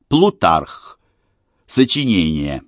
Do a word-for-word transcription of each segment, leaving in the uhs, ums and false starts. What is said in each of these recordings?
Плутарх. Сочинение.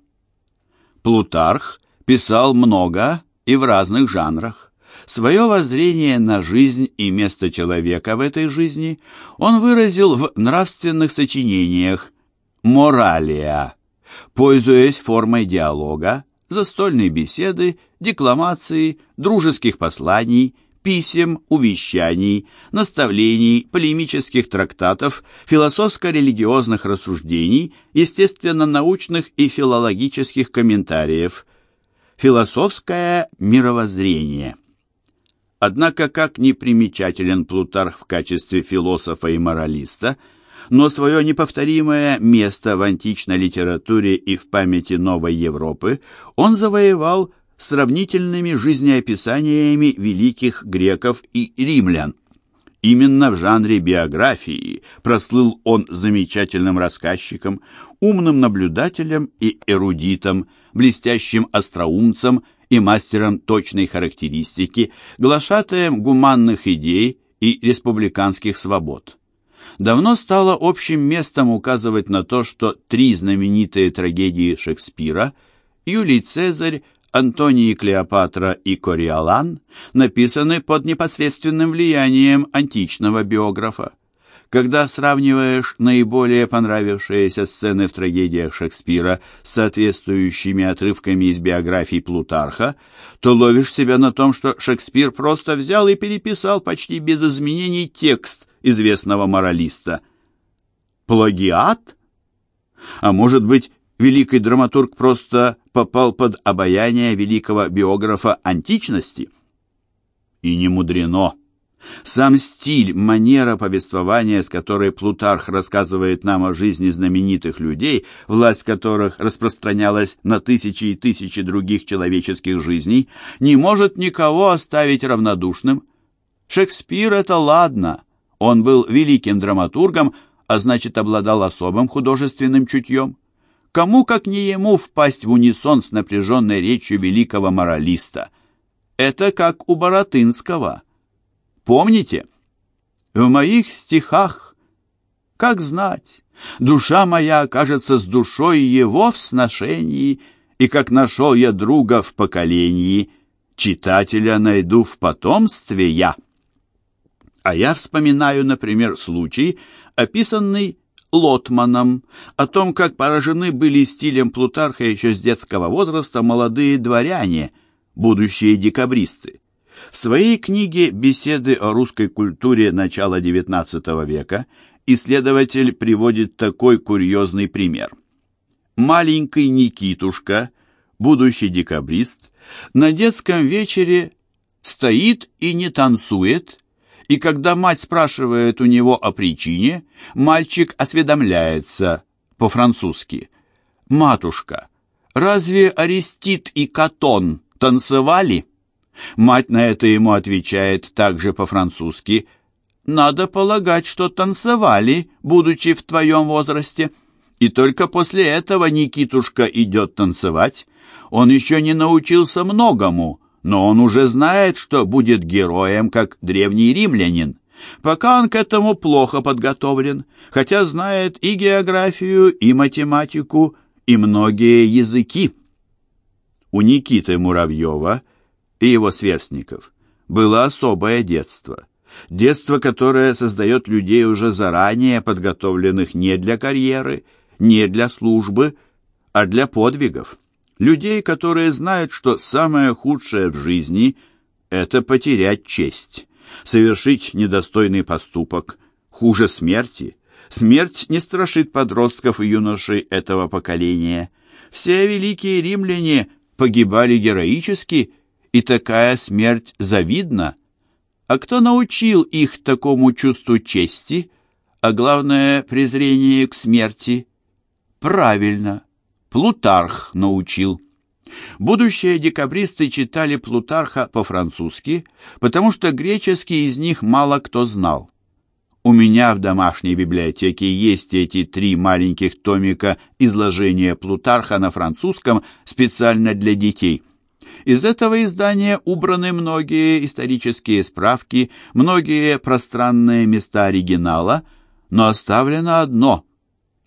Плутарх писал много и в разных жанрах. Свое воззрение на жизнь и место человека в этой жизни он выразил в нравственных сочинениях «Моралия», пользуясь формой диалога, застольной беседы, декламации, дружеских посланий, писем, увещаний, наставлений, полемических трактатов, философско-религиозных рассуждений, естественно-научных и филологических комментариев. Философское мировоззрение. Однако, как ни примечателен Плутарх в качестве философа и моралиста, но свое неповторимое место в античной литературе и в памяти новой Европы он завоевал сравнительными жизнеописаниями великих греков и римлян. Именно в жанре биографии прослыл он замечательным рассказчиком, умным наблюдателем и эрудитом, блестящим остроумцем и мастером точной характеристики, глашатаем гуманных идей и республиканских свобод. Давно стало общим местом указывать на то, что три знаменитые трагедии Шекспира «Юлий Цезарь», «Антоний и Клеопатра» и «Кориолан» написаны под непосредственным влиянием античного биографа. Когда сравниваешь наиболее понравившиеся сцены в трагедиях Шекспира с соответствующими отрывками из биографий Плутарха, то ловишь себя на том, что Шекспир просто взял и переписал почти без изменений текст известного моралиста. Плагиат? А может быть, великий драматург просто попал под обаяние великого биографа античности? И не мудрено. Сам стиль, манера повествования, с которой Плутарх рассказывает нам о жизни знаменитых людей, власть которых распространялась на тысячи и тысячи других человеческих жизней, не может никого оставить равнодушным. Шекспир — это ладно, он был великим драматургом, а значит, обладал особым художественным чутьем. Кому, как не ему, впасть в унисон с напряженной речью великого моралиста? Это как у Баратынского. Помните? В моих стихах, как знать, душа моя окажется с душой его в сношении, и как нашел я друга в поколении, читателя найду в потомстве я. А я вспоминаю, например, случай, описанный Лотманом, о том, как поражены были стилем Плутарха еще с детского возраста молодые дворяне, будущие декабристы. В своей книге «Беседы о русской культуре начала девятнадцатого века» исследователь приводит такой курьезный пример. Маленький Никитушка, будущий декабрист, на детском вечере стоит и не танцует, и когда мать спрашивает у него о причине, мальчик осведомляется по-французски: «Матушка, разве Арестит и Катон танцевали?» Мать на это ему отвечает также по-французски: «Надо полагать, что танцевали, будучи в твоем возрасте». И только после этого Никитушка идет танцевать. Он еще не научился многому, но он уже знает, что будет героем, как древний римлянин. Пока он к этому плохо подготовлен, хотя знает и географию, и математику, и многие языки. У Никиты Муравьева и его сверстников было особое детство. Детство, которое создает людей уже заранее подготовленных не для карьеры, не для службы, а для подвигов. Людей, которые знают, что самое худшее в жизни – это потерять честь, совершить недостойный поступок, хуже смерти. Смерть не страшит подростков и юношей этого поколения. Все великие римляне погибали героически, и такая смерть завидна. А кто научил их такому чувству чести, а главное, презрение к смерти? Правильно, Плутарх научил. Будущие декабристы читали Плутарха по-французски, потому что греческий из них мало кто знал. У меня в домашней библиотеке есть эти три маленьких томика изложения Плутарха на французском специально для детей. Из этого издания убраны многие исторические справки, многие пространные места оригинала, но оставлено одно –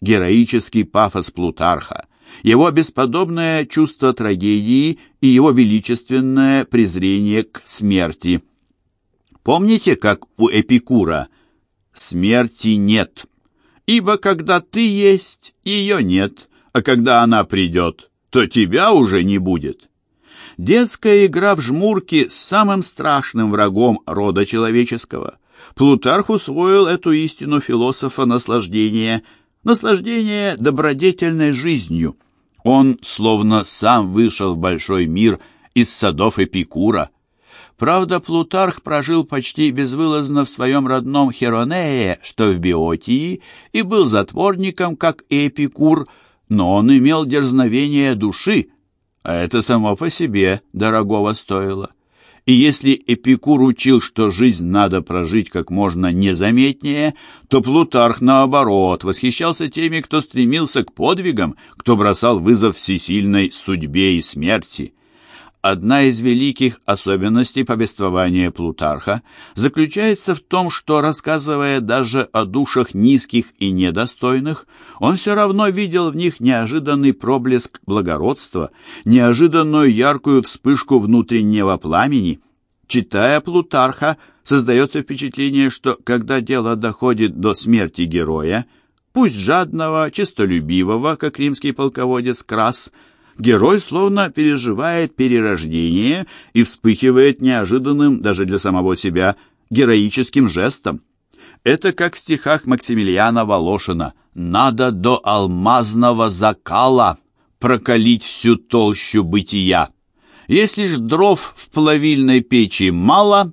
героический пафос Плутарха, его бесподобное чувство трагедии и его величественное презрение к смерти. Помните, как у Эпикура «смерти нет, ибо когда ты есть, ее нет, а когда она придет, то тебя уже не будет». Детская игра в жмурки с самым страшным врагом рода человеческого. Плутарх усвоил эту истину философа наслаждения, наслаждение добродетельной жизнью. Он словно сам вышел в большой мир из садов Эпикура. Правда, Плутарх прожил почти безвылазно в своем родном Херонее, что в Биотии, и был затворником, как и Эпикур, но он имел дерзновение души, а это само по себе дорогого стоило. И если Эпикур учил, что жизнь надо прожить как можно незаметнее, то Плутарх, наоборот, восхищался теми, кто стремился к подвигам, кто бросал вызов всесильной судьбе и смерти. Одна из великих особенностей повествования Плутарха заключается в том, что, рассказывая даже о душах низких и недостойных, он все равно видел в них неожиданный проблеск благородства, неожиданную яркую вспышку внутреннего пламени. Читая Плутарха, создается впечатление, что когда дело доходит до смерти героя, пусть жадного, честолюбивого, как римский полководец Крас, герой словно переживает перерождение и вспыхивает неожиданным даже для самого себя героическим жестом. Это как в стихах Максимилиана Волошина: «Надо до алмазного закала прокалить всю толщу бытия. Если ж дров в плавильной печи мало,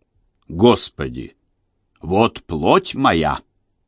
Господи, вот плоть моя».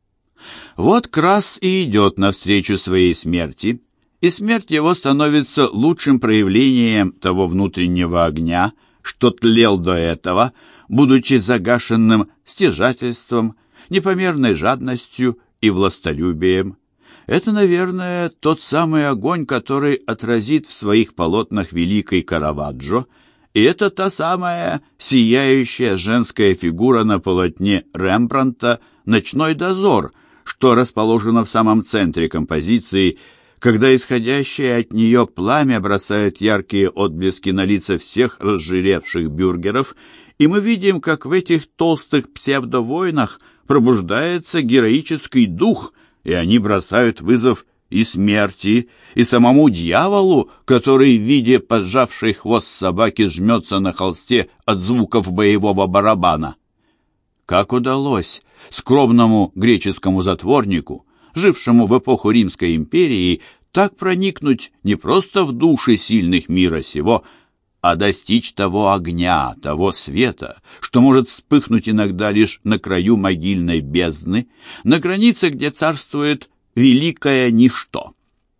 Вот Крас и идет навстречу своей смерти, и смерть его становится лучшим проявлением того внутреннего огня, что тлел до этого, будучи загашенным стяжательством, непомерной жадностью и властолюбием. Это, наверное, тот самый огонь, который отразит в своих полотнах великий Караваджо, и это та самая сияющая женская фигура на полотне Рембрандта «Ночной дозор», что расположена в самом центре композиции, когда исходящее от нее пламя бросает яркие отблески на лица всех разжиревших бюргеров, и мы видим, как в этих толстых псевдовойнах пробуждается героический дух, и они бросают вызов и смерти, и самому дьяволу, который, видя поджавший хвост собаки, жмется на холсте от звуков боевого барабана. Как удалось скромному греческому затворнику, жившему в эпоху Римской империи, так проникнуть не просто в души сильных мира сего, а достичь того огня, того света, что может вспыхнуть иногда лишь на краю могильной бездны, на границе, где царствует великое ничто?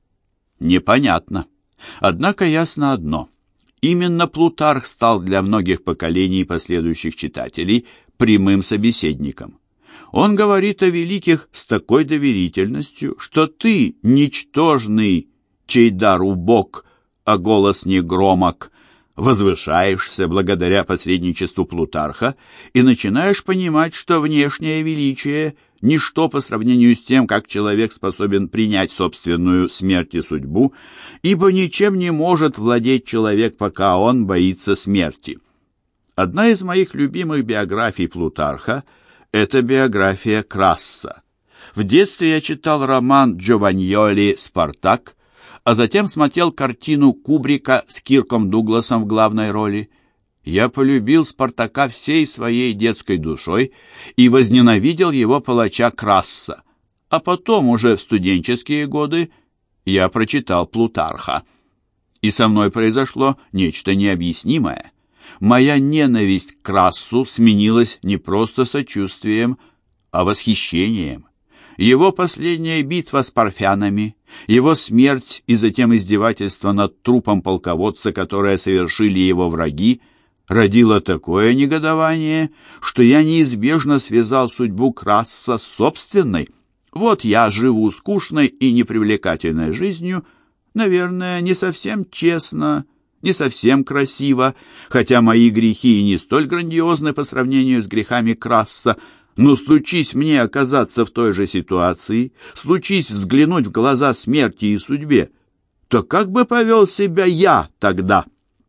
Непонятно. Однако ясно одно. Именно Плутарх стал для многих поколений последующих читателей прямым собеседником. Он говорит о великих с такой доверительностью, что ты, ничтожный, чей дар убог, а голос не громок, возвышаешься благодаря посредничеству Плутарха и начинаешь понимать, что внешнее величие – ничто по сравнению с тем, как человек способен принять собственную смерть и судьбу, ибо ничем не может владеть человек, пока он боится смерти. Одна из моих любимых биографий Плутарха – это биография Красса. В детстве я читал роман Джованьоли «Спартак», а затем смотрел картину Кубрика с Кирком Дугласом в главной роли. Я полюбил Спартака всей своей детской душой и возненавидел его палача Красса. А потом, уже в студенческие годы, я прочитал Плутарха. И со мной произошло нечто необъяснимое. Моя ненависть к Крассу сменилась не просто сочувствием, а восхищением. Его последняя битва с парфянами, его смерть и затем издевательство над трупом полководца, которое совершили его враги, родило такое негодование, что я неизбежно связал судьбу Красса с собственной. Вот я живу скучной и непривлекательной жизнью, наверное, не совсем честно, не совсем красиво, хотя мои грехи и не столь грандиозны по сравнению с грехами Красса, Но случись мне оказаться в той же ситуации, случись взглянуть в глаза смерти и судьбе, то как бы повел себя я тогда?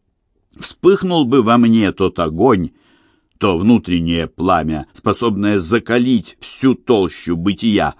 Вспыхнул бы во мне тот огонь, то внутреннее пламя, способное закалить всю толщу бытия.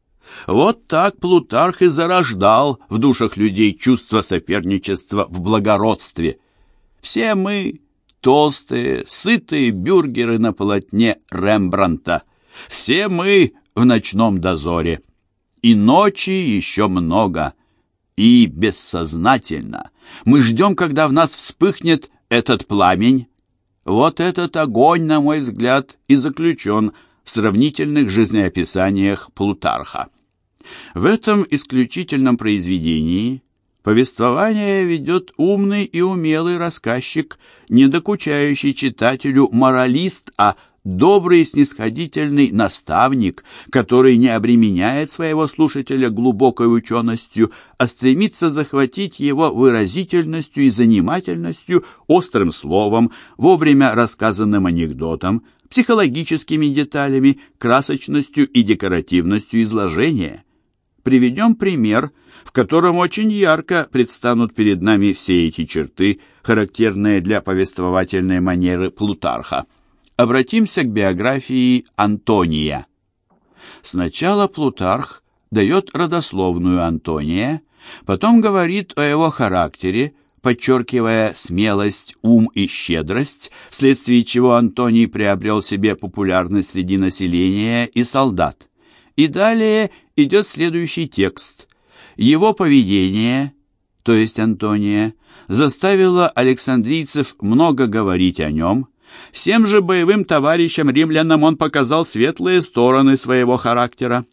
Вот так Плутарх и зарождал в душах людей чувство соперничества в благородстве. Все мы толстые, сытые бюргеры на полотне Рембрандта. Все мы в ночном дозоре. И ночи еще много. И бессознательно мы ждем, когда в нас вспыхнет этот пламень. Вот этот огонь, на мой взгляд, и заключен в сравнительных жизнеописаниях Плутарха. В этом исключительном произведении повествование ведет умный и умелый рассказчик, не докучающий читателю моралист, а добрый и снисходительный наставник, который не обременяет своего слушателя глубокой ученостью, а стремится захватить его выразительностью и занимательностью, острым словом, вовремя рассказанным анекдотом, психологическими деталями, красочностью и декоративностью изложения. Приведем пример, в котором очень ярко предстанут перед нами все эти черты, характерные для повествовательной манеры Плутарха. Обратимся к биографии Антония. Сначала Плутарх дает родословную Антония, потом говорит о его характере, подчеркивая смелость, ум и щедрость, вследствие чего Антоний приобрел себе популярность среди населения и солдат. И далее идет следующий текст. Его поведение, то есть Антония, заставило александрийцев много говорить о нем. Всем же боевым товарищам-римлянам он показал светлые стороны своего характера.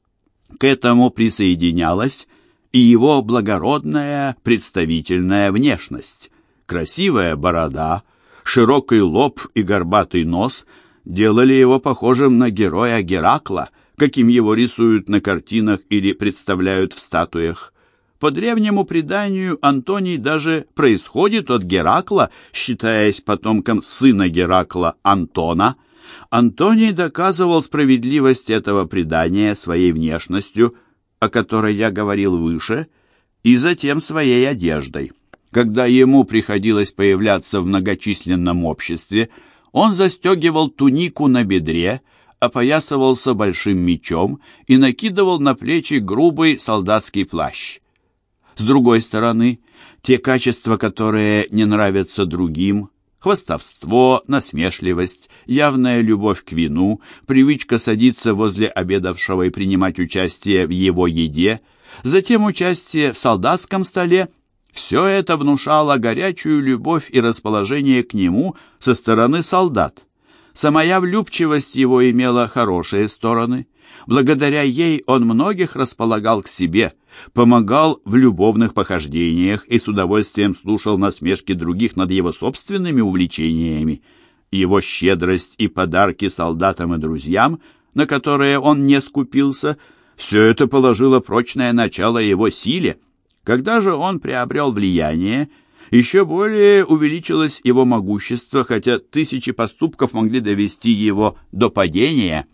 К этому присоединялась и его благородная представительная внешность. Красивая борода, широкий лоб и горбатый нос делали его похожим на героя Геракла, каким его рисуют на картинах или представляют в статуях. По древнему преданию Антоний даже происходит от Геракла, считаясь потомком сына Геракла Антона. Антоний доказывал справедливость этого предания своей внешностью, о которой я говорил выше, и затем своей одеждой. Когда ему приходилось появляться в многочисленном обществе, он застегивал тунику на бедре, опоясывался большим мечом и накидывал на плечи грубый солдатский плащ. С другой стороны, те качества, которые не нравятся другим, хвастовство, насмешливость, явная любовь к вину, привычка садиться возле обедавшего и принимать участие в его еде, затем участие в солдатском столе, все это внушало горячую любовь и расположение к нему со стороны солдат. Самая влюбчивость его имела хорошие стороны. Благодаря ей он многих располагал к себе, помогал в любовных похождениях и с удовольствием слушал насмешки других над его собственными увлечениями. Его щедрость и подарки солдатам и друзьям, на которые он не скупился, все это положило прочное начало его силе. Когда же он приобрел влияние, еще более увеличилось его могущество, хотя тысячи поступков могли довести его до падения.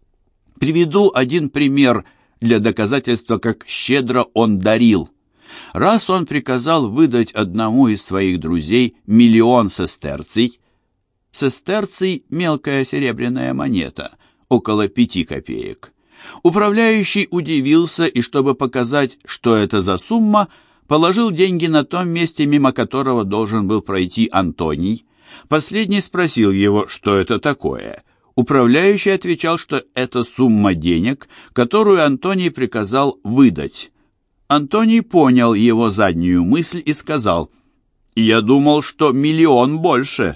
Приведу один пример для доказательства, как щедро он дарил. Раз он приказал выдать одному из своих друзей миллион сестерций. Сестерций – мелкая серебряная монета, около пяти копеек. Управляющий удивился и, чтобы показать, что это за сумма, положил деньги на том месте, мимо которого должен был пройти Антоний. Последний спросил его, что это такое. Управляющий отвечал, что это сумма денег, которую Антоний приказал выдать. Антоний понял его заднюю мысль и сказал: «Я думал, что миллион больше.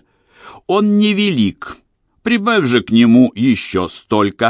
Он невелик. Прибавь же к нему еще столько».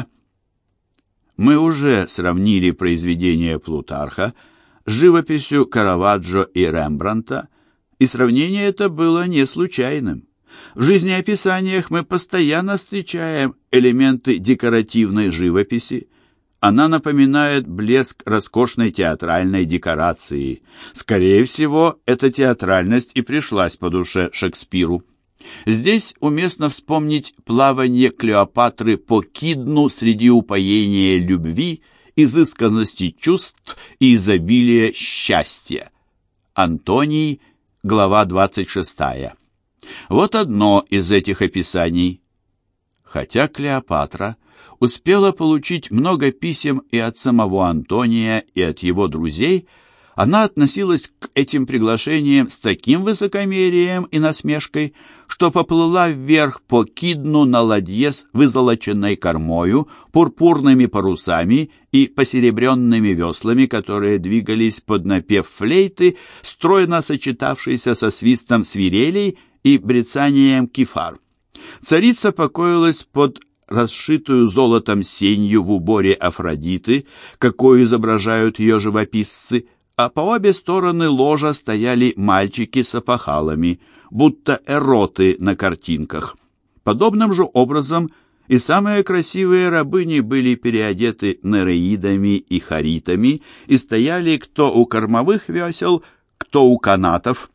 Мы уже сравнили произведения Плутарха с живописью Караваджо и Рембрандта, и сравнение это было не случайным. В жизнеописаниях мы постоянно встречаем элементы декоративной живописи. Она напоминает блеск роскошной театральной декорации. Скорее всего, эта театральность и пришлась по душе Шекспиру. Здесь уместно вспомнить плавание Клеопатры по Кидну среди упоения любви, изысканности чувств и изобилия счастья. Антоний, глава двадцать шестая. Вот одно из этих описаний. Хотя Клеопатра успела получить много писем и от самого Антония, и от его друзей, она относилась к этим приглашениям с таким высокомерием и насмешкой, что поплыла вверх по Кидну на ладье с вызолоченной кормою, пурпурными парусами и посеребренными веслами, которые двигались под напев флейты, стройно сочетавшейся со свистом свирелей и брецанием кифар. Царица покоилась под расшитую золотом сенью в уборе Афродиты, какую изображают ее живописцы, а по обе стороны ложа стояли мальчики с опахалами, будто эроты на картинках. Подобным же образом и самые красивые рабыни были переодеты нереидами и харитами и стояли кто у кормовых весел, кто у канатов.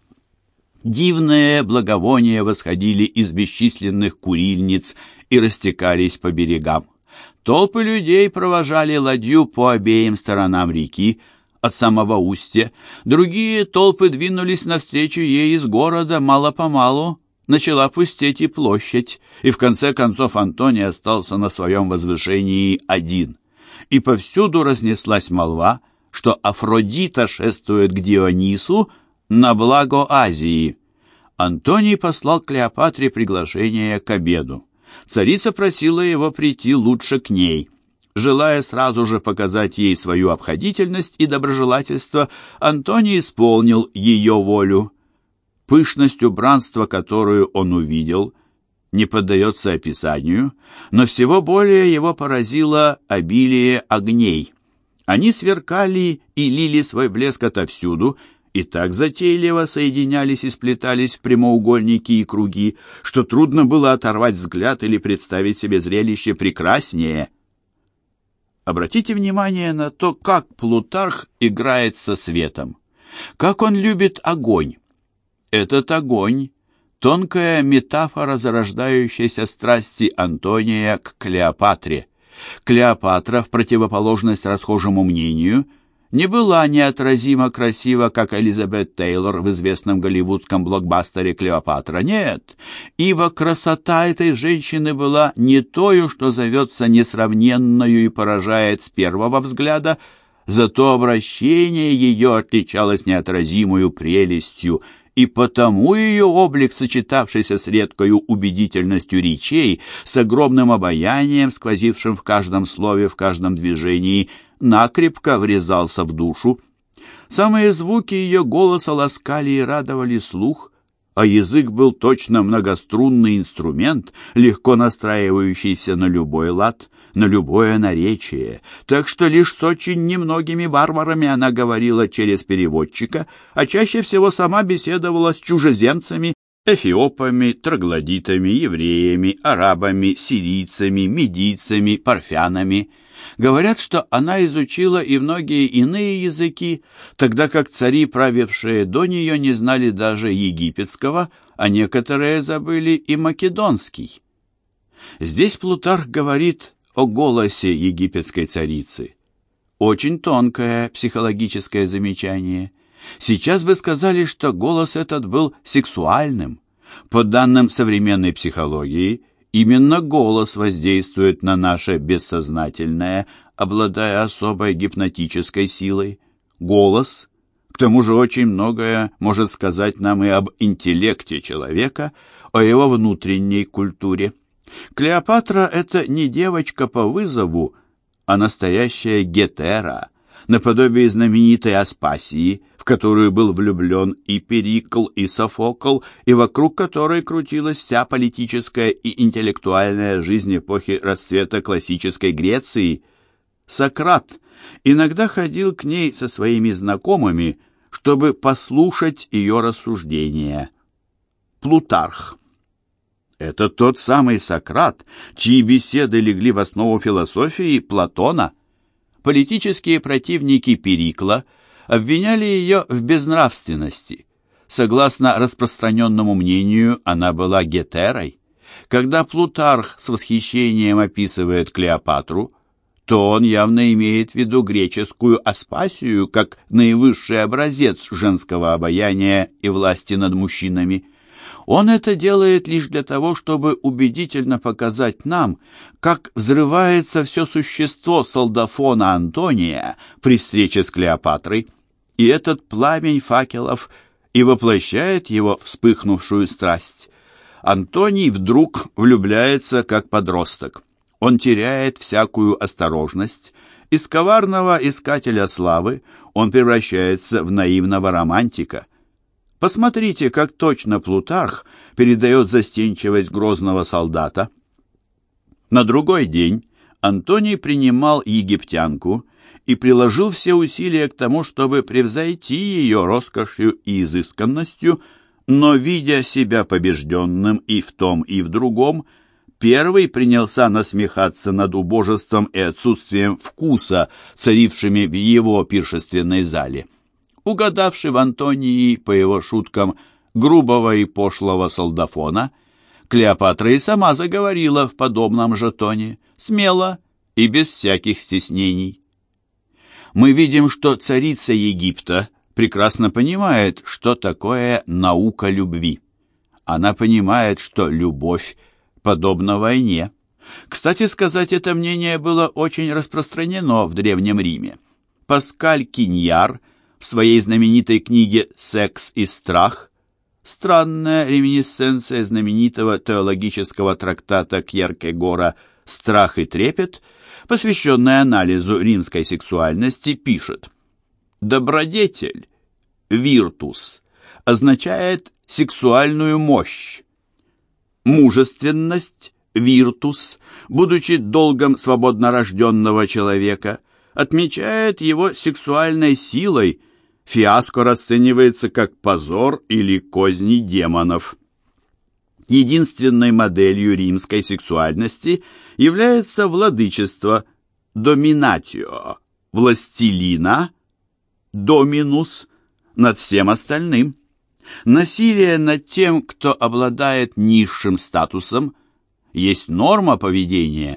Дивные благовония восходили из бесчисленных курильниц и растекались по берегам. Толпы людей провожали ладью по обеим сторонам реки, от самого устья. Другие толпы двинулись навстречу ей из города. Мало-помалу начала пустеть и площадь, и в конце концов Антоний остался на своем возвышении один. И повсюду разнеслась молва, что Афродита шествует к Дионису на благо Азии. Антоний послал Клеопатре приглашение к обеду. Царица просила его прийти лучше к ней. Желая сразу же показать ей свою обходительность и доброжелательство, Антоний исполнил ее волю. Пышность убранства, которую он увидел, не поддается описанию, но всего более его поразило обилие огней. Они сверкали и лили свой блеск отовсюду, и так затейливо соединялись и сплетались в прямоугольники и круги, что трудно было оторвать взгляд или представить себе зрелище прекраснее. Обратите внимание на то, как Плутарх играет со светом, как он любит огонь. Этот огонь — тонкая метафора зарождающейся страсти Антония к Клеопатре. Клеопатра, в противоположность расхожему мнению, не была неотразимо красива, как Элизабет Тейлор в известном голливудском блокбастере «Клеопатра». Нет, ибо красота этой женщины была не тою, что зовется несравненною и поражает с первого взгляда, зато обращение ее отличалось неотразимою прелестью, и потому ее облик, сочетавшийся с редкою убедительностью речей, с огромным обаянием, сквозившим в каждом слове, в каждом движении, накрепко врезался в душу. Самые звуки ее голоса ласкали и радовали слух, а язык был точно многострунный инструмент, легко настраивающийся на любой лад, на любое наречие, так что лишь с очень немногими варварами она говорила через переводчика, а чаще всего сама беседовала с чужеземцами, эфиопами, троглодитами, евреями, арабами, сирийцами, медийцами, парфянами. Говорят, что она изучила и многие иные языки, тогда как цари, правившие до нее, не знали даже египетского, а некоторые забыли и македонский. Здесь Плутарх говорит о голосе египетской царицы. Очень тонкое психологическое замечание. Сейчас бы сказали, что голос этот был сексуальным. По данным современной психологии, именно голос воздействует на наше бессознательное, обладая особой гипнотической силой. Голос, к тому же, очень многое может сказать нам и об интеллекте человека, о его внутренней культуре. Клеопатра — это не девочка по вызову, а настоящая гетера, наподобие знаменитой Аспасии, в которую был влюблен и Перикл, и Софокл, и вокруг которой крутилась вся политическая и интеллектуальная жизнь эпохи расцвета классической Греции. Сократ иногда ходил к ней со своими знакомыми, чтобы послушать ее рассуждения. Плутарх. Это тот самый Сократ, чьи беседы легли в основу философии Платона. Политические противники Перикла обвиняли ее в безнравственности. Согласно распространенному мнению, она была гетерой. Когда Плутарх с восхищением описывает Клеопатру, то он явно имеет в виду греческую Аспасию как наивысший образец женского обаяния и власти над мужчинами. Он это делает лишь для того, чтобы убедительно показать нам, как взрывается все существо солдафона Антония при встрече с Клеопатрой, и этот пламень факелов и воплощает его вспыхнувшую страсть. Антоний вдруг влюбляется как подросток. Он теряет всякую осторожность. Из коварного искателя славы он превращается в наивного романтика. Посмотрите, как точно Плутарх передает застенчивость грозного солдата. На другой день Антоний принимал египтянку и приложил все усилия к тому, чтобы превзойти ее роскошью и изысканностью, но, видя себя побежденным и в том, и в другом, первый принялся насмехаться над убожеством и отсутствием вкуса, царившими в его пиршественной зале. Угадавший в Антонии, по его шуткам, грубого и пошлого солдафона, Клеопатра и сама заговорила в подобном же тоне, смело и без всяких стеснений. Мы видим, что царица Египта прекрасно понимает, что такое наука любви. Она понимает, что любовь подобна войне. Кстати сказать, это мнение было очень распространено в Древнем Риме. Паскаль Киньяр в своей знаменитой книге «Секс и страх», странная реминисценция знаменитого теологического трактата Кьеркегора «Страх и трепет», посвященная анализу римской сексуальности, пишет: «Добродетель, виртус, означает сексуальную мощь. Мужественность, виртус, будучи долгом свободнорожденного человека, отмечает его сексуальной силой. Фиаско расценивается как позор или козни демонов». Единственной моделью римской сексуальности является владычество, доминатио, властелина, доминус, над всем остальным. Насилие над тем, кто обладает низшим статусом, есть норма поведения.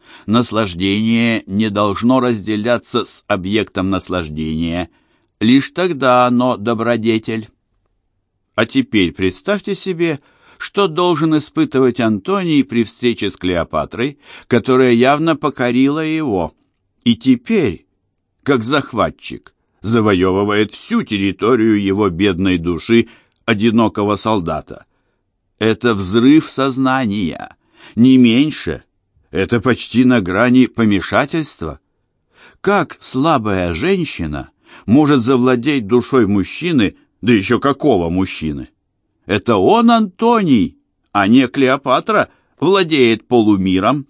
Наслаждение не должно разделяться с объектом наслаждения, лишь тогда оно добродетель. А теперь представьте себе, что должен испытывать Антоний при встрече с Клеопатрой, которая явно покорила его, и теперь, как захватчик, завоевывает всю территорию его бедной души одинокого солдата. Это взрыв сознания, не меньше, это почти на грани помешательства. Как слабая женщина может завладеть душой мужчины, да еще какого мужчины? Это он, Антоний, а не Клеопатра, владеет полумиром.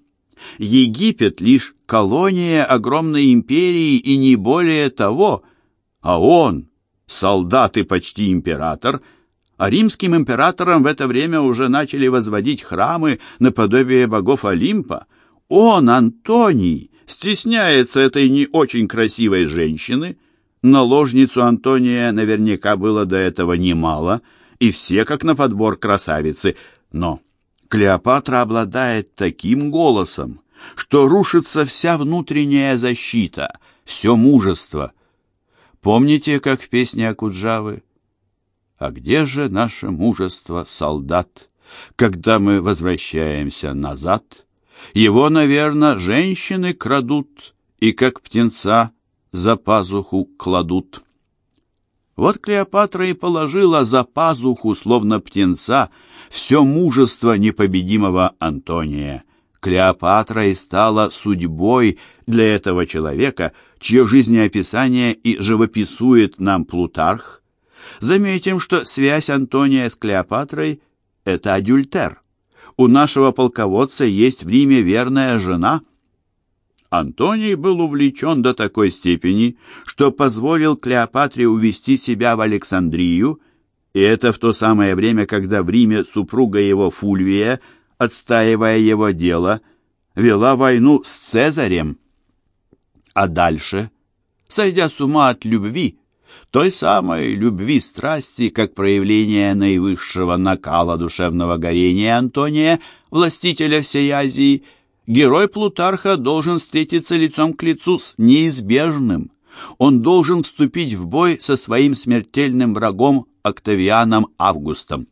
Египет лишь колония огромной империи и не более того, а он, солдат и почти император, а римским императорам в это время уже начали возводить храмы наподобие богов Олимпа. Он, Антоний, стесняется этой не очень красивой женщины. Наложницу Антония наверняка было до этого немало, и все как на подбор красавицы, но Клеопатра обладает таким голосом, что рушится вся внутренняя защита, все мужество. Помните, как в песне Окуджавы? «А где же наше мужество, солдат, когда мы возвращаемся назад? Его, наверное, женщины крадут и, как птенца, за пазуху кладут». Вот Клеопатра и положила за пазуху, словно птенца, все мужество непобедимого Антония. Клеопатра и стала судьбой для этого человека, чье жизнеописание и живописует нам Плутарх. Заметим, что связь Антония с Клеопатрой — это адюльтер. У нашего полководца есть в Риме верная жена. Антоний был увлечен до такой степени, что позволил Клеопатре увести себя в Александрию, и это в то самое время, когда в Риме супруга его Фульвия, отстаивая его дело, вела войну с Цезарем. А дальше, сойдя с ума от любви, той самой любви страсти, как проявление наивысшего накала душевного горения Антония, властителя всей Азии, герой Плутарха должен встретиться лицом к лицу с неизбежным. Он должен вступить в бой со своим смертельным врагом Октавианом Августом.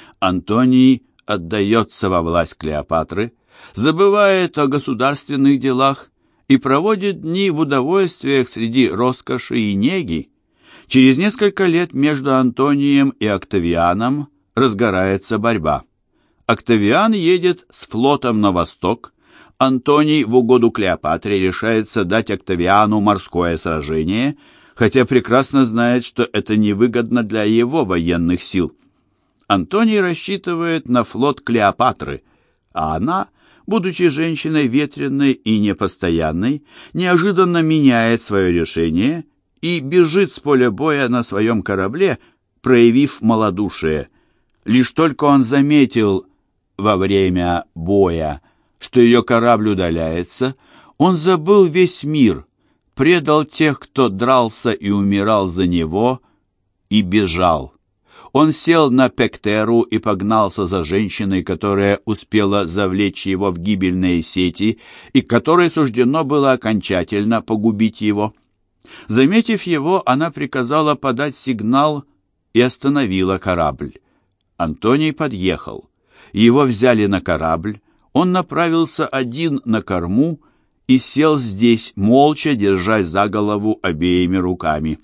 Антоний отдается во власть Клеопатры, забывает о государственных делах и проводит дни в удовольствиях среди роскоши и неги. Через несколько лет между Антонием и Октавианом разгорается борьба. Октавиан едет с флотом на восток. Антоний в угоду Клеопатре решается дать Октавиану морское сражение, хотя прекрасно знает, что это невыгодно для его военных сил. Антоний рассчитывает на флот Клеопатры, а она, будучи женщиной ветреной и непостоянной, неожиданно меняет свое решение и бежит с поля боя на своем корабле, проявив малодушие. Лишь только он заметил во время боя, что ее корабль удаляется, он забыл весь мир, предал тех, кто дрался и умирал за него, и бежал. Он сел на Пектеру и погнался за женщиной, которая успела завлечь его в гибельные сети и которой суждено было окончательно погубить его. Заметив его, она приказала подать сигнал и остановила корабль. Антоний подъехал. Его взяли на корабль, он направился один на корму и сел здесь, молча держась за голову обеими руками.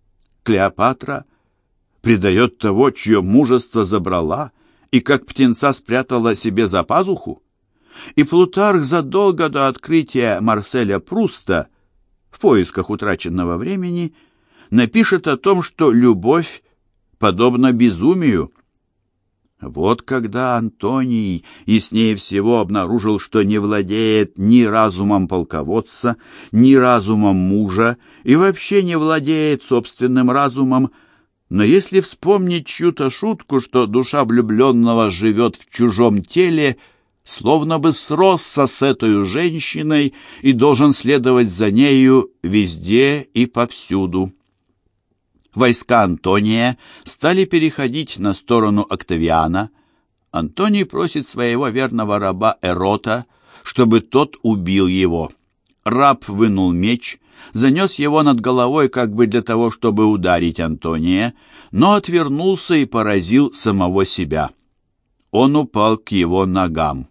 Клеопатра предает того, чье мужество забрала и как птенца спрятала себе за пазуху. И Плутарх задолго до открытия Марселя Пруста в поисках утраченного времени напишет о том, что любовь подобна безумию. Вот когда Антоний яснее всего обнаружил, что не владеет ни разумом полководца, ни разумом мужа и вообще не владеет собственным разумом, но если вспомнить чью-то шутку, что душа влюбленного живет в чужом теле, словно бы сросся с этой женщиной и должен следовать за нею везде и повсюду. Войска Антония стали переходить на сторону Октавиана. Антоний просит своего верного раба Эрота, чтобы тот убил его. Раб вынул меч, занес его над головой как бы для того, чтобы ударить Антония, но отвернулся и поразил самого себя. Он упал к его ногам.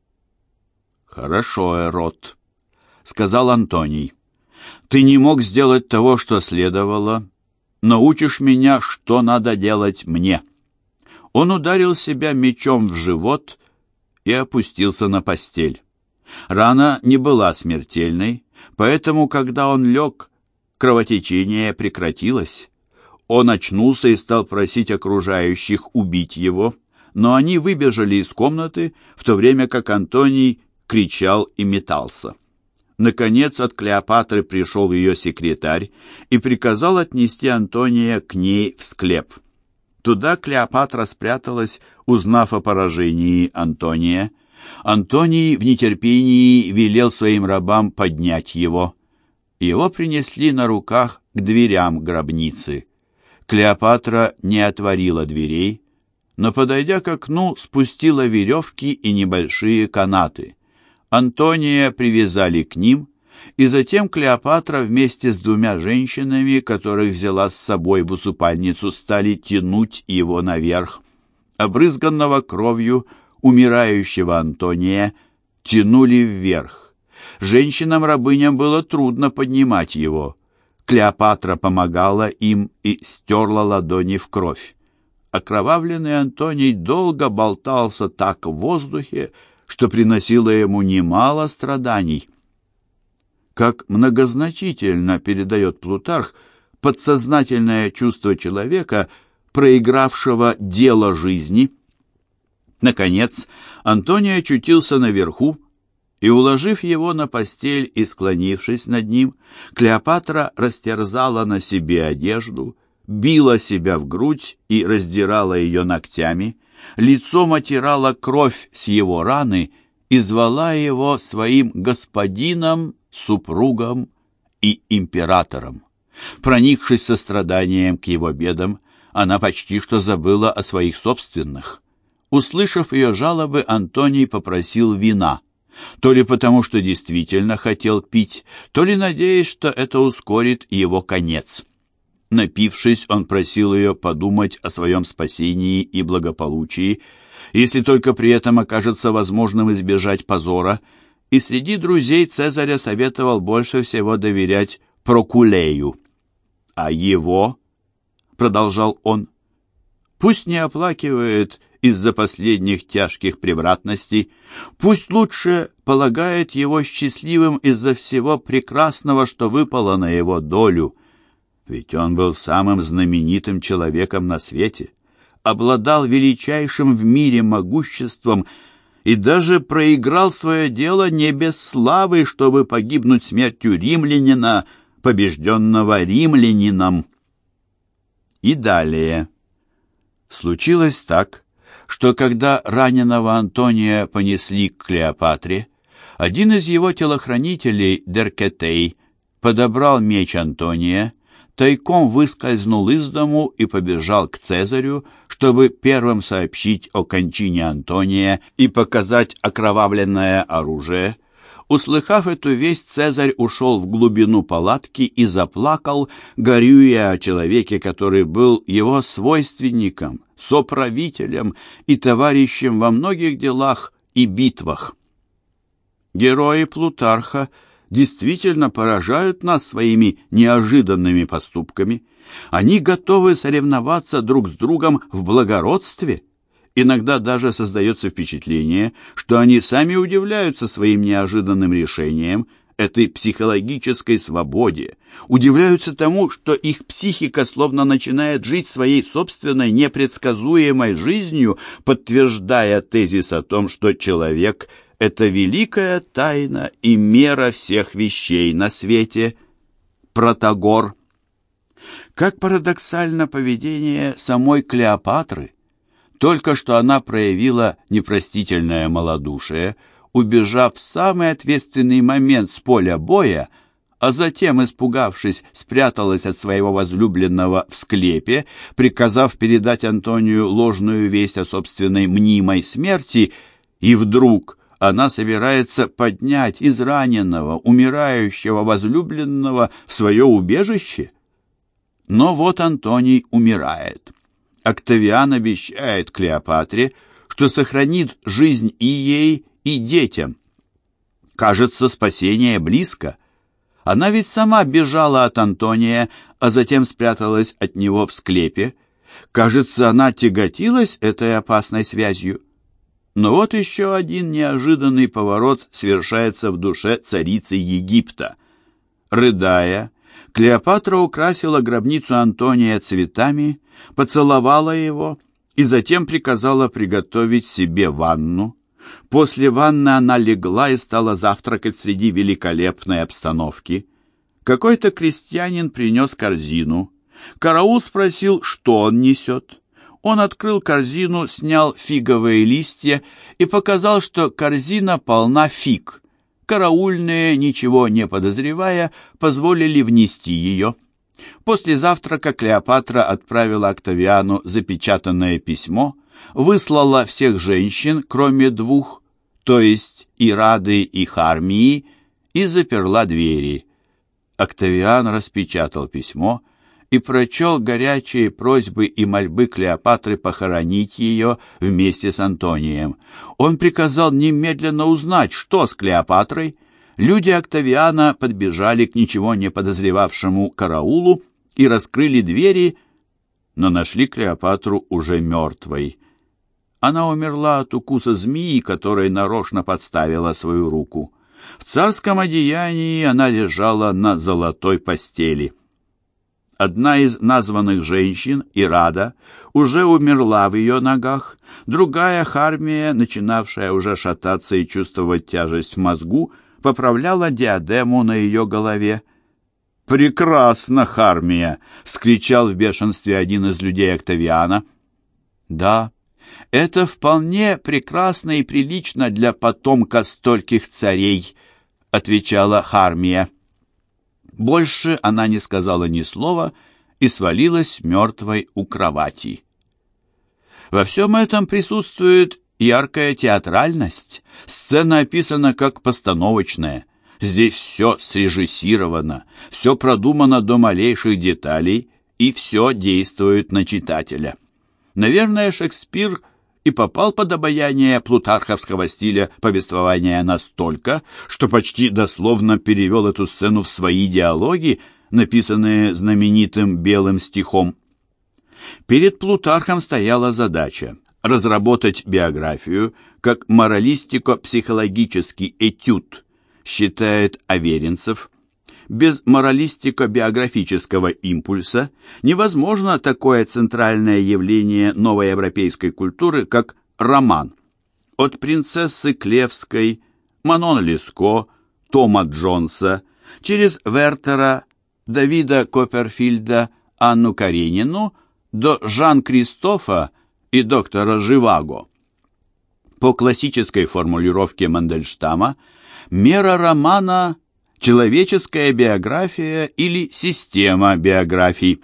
«Хорошо, Эрот», — сказал Антоний. «Ты не мог сделать того, что следовало. Научишь меня, что надо делать мне». Он ударил себя мечом в живот и опустился на постель. Рана не была смертельной, поэтому, когда он лег, кровотечение прекратилось. Он очнулся и стал просить окружающих убить его, но они выбежали из комнаты, в то время как Антоний кричал и метался. Наконец от Клеопатры пришел ее секретарь и приказал отнести Антония к ней в склеп. Туда Клеопатра спряталась, узнав о поражении Антония. Антоний в нетерпении велел своим рабам поднять его. Его принесли на руках к дверям гробницы. Клеопатра не отворила дверей, но, подойдя к окну, спустила веревки и небольшие канаты. Антония привязали к ним, и затем Клеопатра вместе с двумя женщинами, которых взяла с собой в усыпальницу, стали тянуть его наверх. Обрызганного кровью умирающего Антония тянули вверх. Женщинам-рабыням было трудно поднимать его. Клеопатра помогала им и стерла ладони в кровь. Окровавленный Антоний долго болтался так в воздухе, что приносило ему немало страданий. Как многозначительно передает Плутарх подсознательное чувство человека, проигравшего дело жизни. Наконец, Антоний очутился наверху, и, уложив его на постель и склонившись над ним, Клеопатра растерзала на себе одежду, била себя в грудь и раздирала ее ногтями, лицом отирала кровь с его раны и звала его своим господином, супругом и императором. Проникшись состраданием к его бедам, она почти что забыла о своих собственных. Услышав ее жалобы, Антоний попросил вина, то ли потому, что действительно хотел пить, то ли надеясь, что это ускорит его конец. Напившись, он просил ее подумать о своем спасении и благополучии, если только при этом окажется возможным избежать позора, и среди друзей Цезаря советовал больше всего доверять Прокулею. «А его, — продолжал он, — пусть не оплакивает из-за последних тяжких превратностей, пусть лучше полагает его счастливым из-за всего прекрасного, что выпало на его долю. Ведь он был самым знаменитым человеком на свете, обладал величайшим в мире могуществом и даже проиграл свое дело не без славы, чтобы погибнуть смертью римлянина, побежденного римлянином». И далее. Случилось так, что когда раненого Антония понесли к Клеопатре, один из его телохранителей, Деркетей, подобрал меч Антония, тайком выскользнул из дому и побежал к Цезарю, чтобы первым сообщить о кончине Антония и показать окровавленное оружие. Услыхав эту весть, Цезарь ушел в глубину палатки и заплакал, горюя о человеке, который был его свойственником, соправителем и товарищем во многих делах и битвах. Герои Плутарха действительно поражают нас своими неожиданными поступками. Они готовы соревноваться друг с другом в благородстве. Иногда даже создается впечатление, что они сами удивляются своим неожиданным решениям, этой психологической свободе, удивляются тому, что их психика словно начинает жить своей собственной непредсказуемой жизнью, подтверждая тезис о том, что человек — это великая тайна и мера всех вещей на свете. Протагор. Как парадоксально поведение самой Клеопатры. Только что она проявила непростительное малодушие, убежав в самый ответственный момент с поля боя, а затем, испугавшись, спряталась от своего возлюбленного в склепе, приказав передать Антонию ложную весть о собственной мнимой смерти, и вдруг она собирается поднять израненного, умирающего возлюбленного в свое убежище. Но вот Антоний умирает. Октавиан обещает Клеопатре, что сохранит жизнь и ей, и детям. Кажется, спасение близко. Она ведь сама бежала от Антония, а затем спряталась от него в склепе. Кажется, она тяготилась этой опасной связью. Но вот еще один неожиданный поворот совершается в душе царицы Египта. Рыдая, Клеопатра украсила гробницу Антония цветами, поцеловала его и затем приказала приготовить себе ванну. После ванны она легла и стала завтракать среди великолепной обстановки. Какой-то крестьянин принес корзину. Караул спросил, что он несет. Он открыл корзину, снял фиговые листья и показал, что корзина полна фиг. Караульные, ничего не подозревая, позволили внести ее. После завтрака Клеопатра отправила Октавиану запечатанное письмо, выслала всех женщин, кроме двух, то есть Ирады и Хармии, и заперла двери. Октавиан распечатал письмо и прочел горячие просьбы и мольбы Клеопатры похоронить ее вместе с Антонием. Он приказал немедленно узнать, что с Клеопатрой. Люди Октавиана подбежали к ничего не подозревавшему караулу и раскрыли двери, но нашли Клеопатру уже мертвой. Она умерла от укуса змеи, которой нарочно подставила свою руку. В царском одеянии она лежала на золотой постели. Одна из названных женщин, Ирада, уже умерла в ее ногах, другая, Хармия, начинавшая уже шататься и чувствовать тяжесть в мозгу, поправляла диадему на ее голове. «Прекрасно, Хармия!» — вскричал в бешенстве один из людей Октавиана. «Да, это вполне прекрасно и прилично для потомка стольких царей», — отвечала Хармия. Больше она не сказала ни слова и свалилась мертвой у кровати. Во всем этом присутствует яркая театральность. Сцена описана как постановочная. Здесь все срежиссировано, все продумано до малейших деталей, и все действует на читателя. Наверное, Шекспир и попал под обаяние плутарховского стиля повествования настолько, что почти дословно перевел эту сцену в свои диалоги, написанные знаменитым белым стихом. Перед Плутархом стояла задача разработать биографию как моралистико-психологический этюд, считает Аверинцев. Без моралистико-биографического импульса невозможно такое центральное явление новой европейской культуры, как роман. От принцессы Клевской, Манон Леско, Тома Джонса, через Вертера, Давида Копперфильда, Анну Каренину до Жан-Кристофа и доктора Живаго. По классической формулировке Мандельштама, мера романа – человеческая биография или система биографий.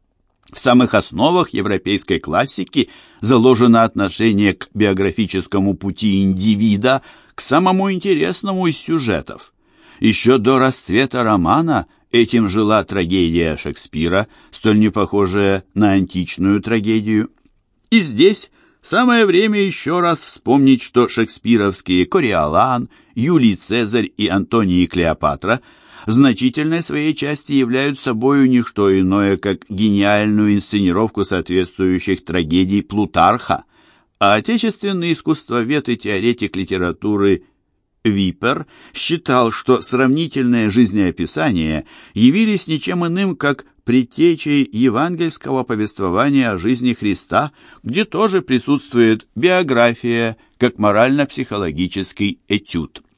В самых основах европейской классики заложено отношение к биографическому пути индивида к самому интересному из сюжетов. Еще до расцвета романа этим жила трагедия Шекспира, столь не похожая на античную трагедию. И здесь самое время еще раз вспомнить, что шекспировские Кориолан, Юлий Цезарь и Антоний и Клеопатра в значительной своей части являются собою не что иное, как гениальную инсценировку соответствующих трагедий Плутарха, а отечественный искусствовед и теоретик литературы Випер считал, что сравнительные жизнеописания явились ничем иным, как предтечей евангельского повествования о жизни Христа, где тоже присутствует биография как морально-психологический этюд.